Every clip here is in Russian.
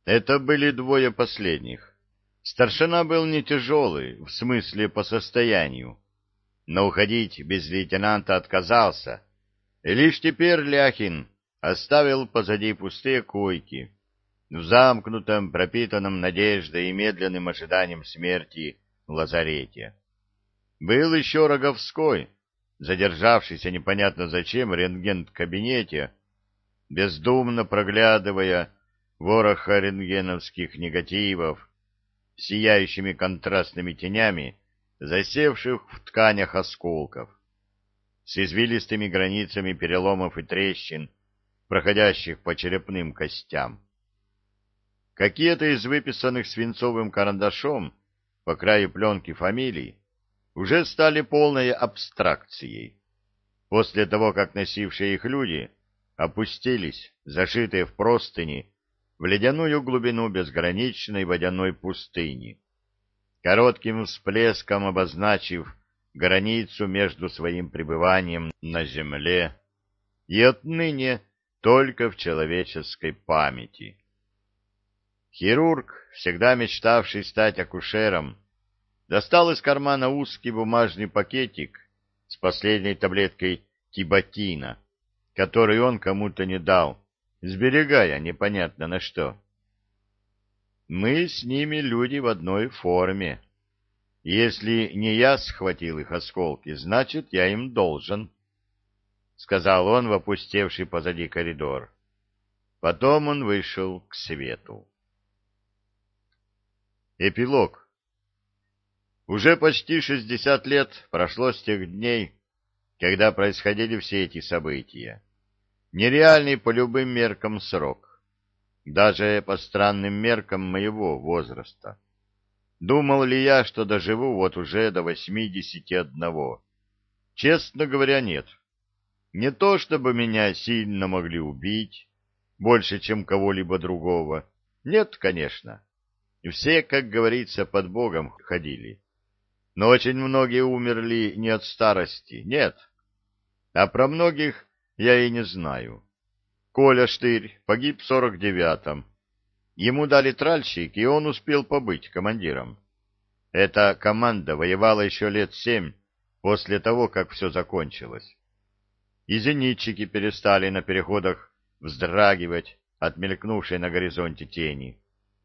Это были двое последних. Старшина был не тяжелый, в смысле по состоянию, но уходить без лейтенанта отказался, и лишь теперь Ляхин оставил позади пустые койки в замкнутом, пропитанном надеждой и медленным ожиданием смерти лазарете. Был еще Роговской, задержавшийся непонятно зачем в рентген-кабинете, бездумно проглядывая вороха рентгеновских негативов, сияющими контрастными тенями, засевших в тканях осколков, с извилистыми границами переломов и трещин, проходящих по черепным костям. Какие-то из выписанных свинцовым карандашом по краю пленки фамилий уже стали полной абстракцией, после того, как носившие их люди опустились, зашитые в простыни, в ледяную глубину безграничной водяной пустыни, коротким всплеском обозначив границу между своим пребыванием на земле и отныне только в человеческой памяти. Хирург, всегда мечтавший стать акушером, достал из кармана узкий бумажный пакетик с последней таблеткой тибатина, который он кому-то не дал, сберегая непонятно на что. Мы с ними люди в одной форме. Если не я схватил их осколки, значит, я им должен, — сказал он в опустевший позади коридор. Потом он вышел к свету. Эпилог. Уже почти 60 лет прошло с тех дней, когда происходили все эти события. Нереальный по любым меркам срок, даже по странным меркам моего возраста. Думал ли я, что доживу вот уже до 81? Честно говоря, нет. Не то, чтобы меня сильно могли убить, больше, чем кого-либо другого. Нет, конечно. Все, как говорится, под Богом ходили. Но очень многие умерли не от старости, нет. А про многих я и не знаю. Коля Штырь погиб в 49-м. Ему дали тральщик, и он успел побыть командиром. Эта команда воевала еще лет 7 после того, как все закончилось. И зенитчики перестали на переходах вздрагивать от мелькнувшей на горизонте тени.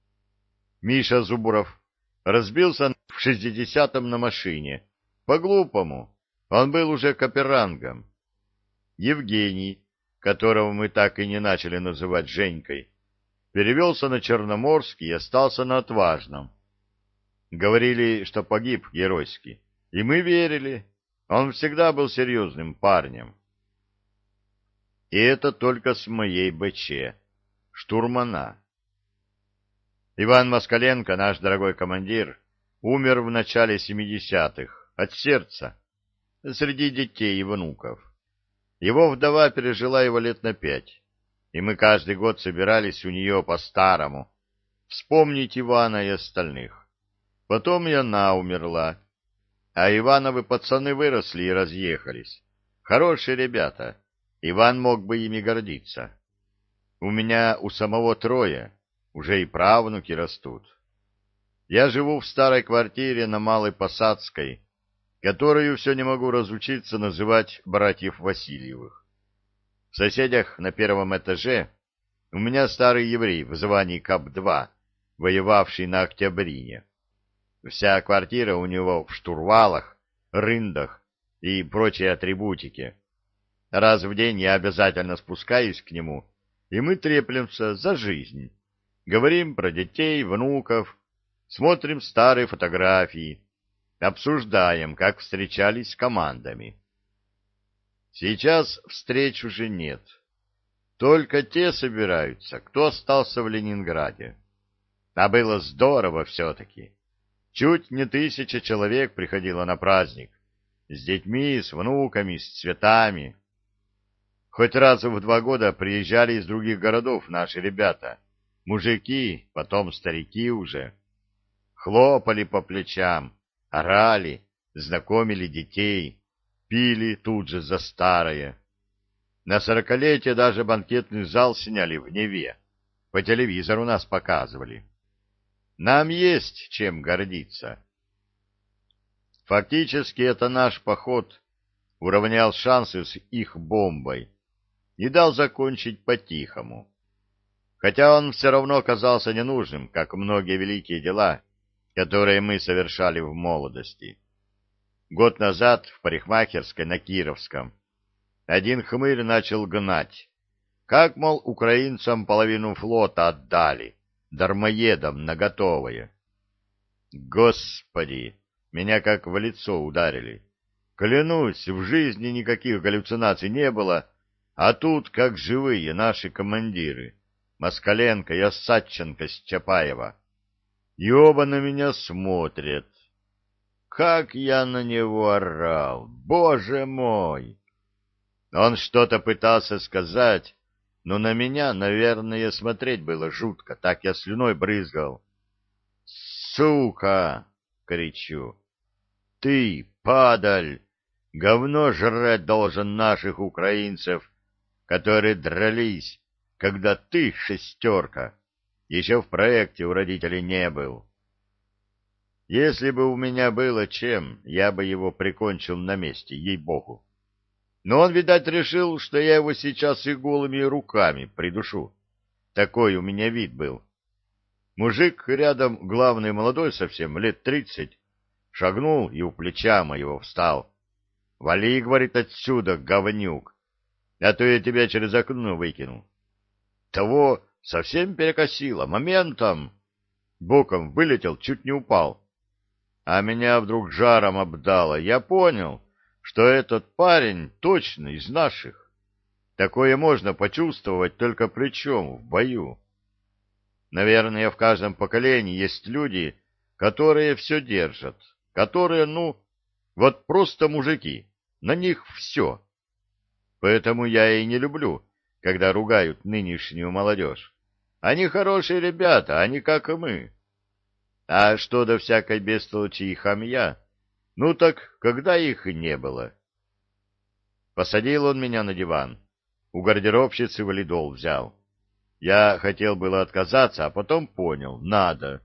Миша Зубуров разбился в 60-м на машине. По-глупому. Он был уже каперангом. Евгений, которого мы так и не начали называть Женькой, перевелся на Черноморский и остался на Отважном. Говорили, что погиб геройски. И мы верили. Он всегда был серьезным парнем. И это только с моей БЧ, штурмана. Иван Москаленко, наш дорогой командир, умер в начале 70-х от сердца среди детей и внуков. Его вдова пережила его лет на 5, и мы каждый год собирались у нее по-старому вспомнить Ивана и остальных. Потом и она умерла, а Ивановы пацаны выросли и разъехались. Хорошие ребята, Иван мог бы ими гордиться. У меня у самого 3, уже и правнуки растут. Я живу в старой квартире на Малой Посадской, которую все не могу разучиться называть братьев Васильевых. В соседях на 1-м этаже у меня старый еврей в звании КАП-2, воевавший на Октябрине. Вся квартира у него в штурвалах, рындах и прочей атрибутике. Раз в день я обязательно спускаюсь к нему, и мы треплемся за жизнь. Говорим про детей, внуков, смотрим старые фотографии, обсуждаем, как встречались с командами. Сейчас встреч уже нет. Только те собираются, кто остался в Ленинграде. А было здорово все-таки. Чуть не 1000 человек приходило на праздник. С детьми, с внуками, с цветами. Хоть раз в 2 года приезжали из других городов наши ребята. Мужики, потом старики уже. Хлопали по плечам, орали, знакомили детей, пили тут же за старое. На 40-летие даже банкетный зал сняли в Неве. по телевизору нас показывали. Нам есть чем гордиться. Фактически это наш поход уравнял шансы с их бомбой и дал закончить по-тихому. Хотя он все равно оказался ненужным, как многие великие дела, которые мы совершали в молодости. Год назад в парикмахерской на Кировском один хмырь начал гнать. Как, мол, украинцам половину флота отдали, дармоедам наготовое. Господи, меня как в лицо ударили. Клянусь, в жизни никаких галлюцинаций не было, а тут как живые наши командиры, Москаленко и Осадченко с Чапаева. И оба на меня смотрят. Как я на него орал, боже мой! Он что-то пытался сказать, но на меня, наверное, смотреть было жутко, так я слюной брызгал. «Сука!» — кричу. «Ты, падаль, говно жрать должен наших украинцев, которые дрались, когда ты, шестерка, еще в проекте у родителей не был. Если бы у меня было чем, я бы его прикончил на месте, ей-богу. Но он, видать, решил, что я его сейчас и голыми руками придушу. Такой у меня вид был. Мужик рядом, главный молодой совсем, лет 30, шагнул и у плеча моего встал. «Вали, — говорит, — отсюда, говнюк, а то я тебя через окно выкину». Того совсем перекосило, моментом. Боком вылетел, чуть не упал. А меня вдруг жаром обдало. Я понял, что этот парень точно из наших. Такое можно почувствовать только плечом в бою. Наверное, в каждом поколении есть люди, которые все держат, которые, вот просто мужики, на них все. Поэтому я и не люблю, когда ругают нынешнюю молодежь. Они хорошие ребята, они как и мы. А что до всякой бестолочи и хамья, так когда их и не было. Посадил он меня на диван, у гардеробщицы валидол взял. Я хотел было отказаться, а потом понял, надо.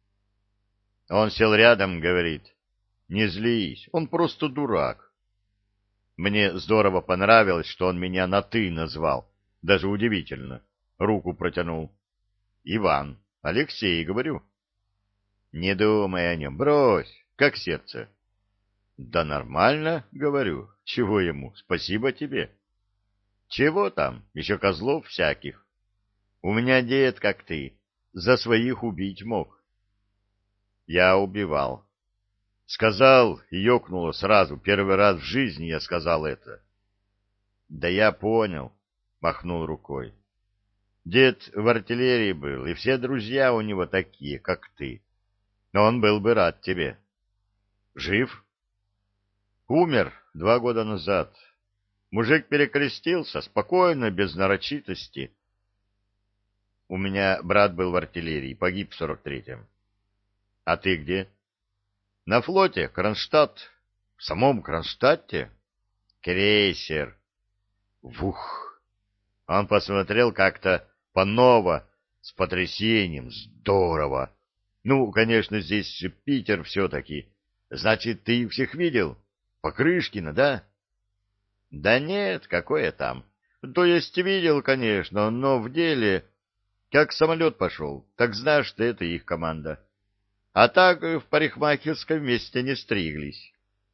Он сел рядом, говорит: «Не злись, он просто дурак». Мне здорово понравилось, что он меня на «ты» назвал, даже удивительно. Руку протянул. «Иван, Алексей», — говорю. «Не думай о нем, брось, как сердце». «Да нормально», — говорю, — «чего ему, спасибо тебе». «Чего там, еще козлов всяких. У меня дед, как ты, за своих убить мог». Я убивал. Сказал и ёкнуло сразу, первый раз в жизни я сказал это. «Да я понял», — махнул рукой. «Дед в артиллерии был, и все друзья у него такие, как ты. Но он был бы рад тебе». «Жив?» «Умер 2 года назад. Мужик перекрестился, спокойно, без нарочитости. У меня брат был в артиллерии, погиб в 43-м. А ты где?» «На флоте, Кронштадт». «В самом Кронштадте?» «Крейсер». «Вух!» Он посмотрел как-то по-ново, с потрясением. «Здорово! Конечно, здесь Питер все-таки. Значит, ты их всех видел? Покрышкина, да?» «Да нет, какое там. То есть видел, конечно, но в деле, как самолет пошел, так знаешь, что это их команда. А так в парикмахерском месте не стриглись».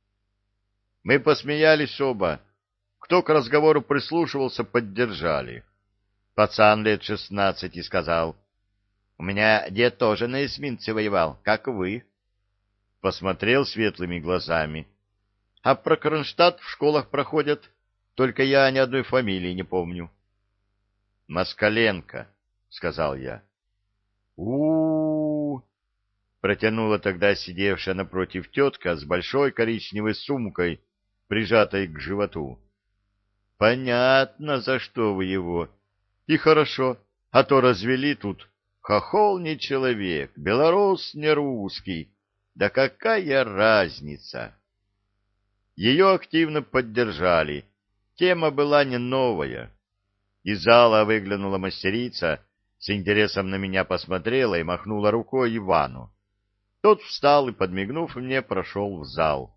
Мы посмеялись оба. Кто к разговору прислушивался, поддержали. Пацан лет 16 сказал: «У меня дед тоже на эсминце воевал, как вы». Посмотрел светлыми глазами. «А про Кронштадт в школах проходят, только я ни одной фамилии не помню». «Москаленко», — сказал я. У-у-у, протянула тогда сидевшая напротив тетка с большой коричневой сумкой, прижатой к животу. «Понятно, за что вы его. И хорошо, а то развели тут. Хохол не человек, белорус не русский. Да какая разница?» Ее активно поддержали. Тема была не новая. Из зала выглянула мастерица С интересом на меня посмотрела и махнула рукой Ивану. Тот встал и, подмигнув мне, прошел в зал.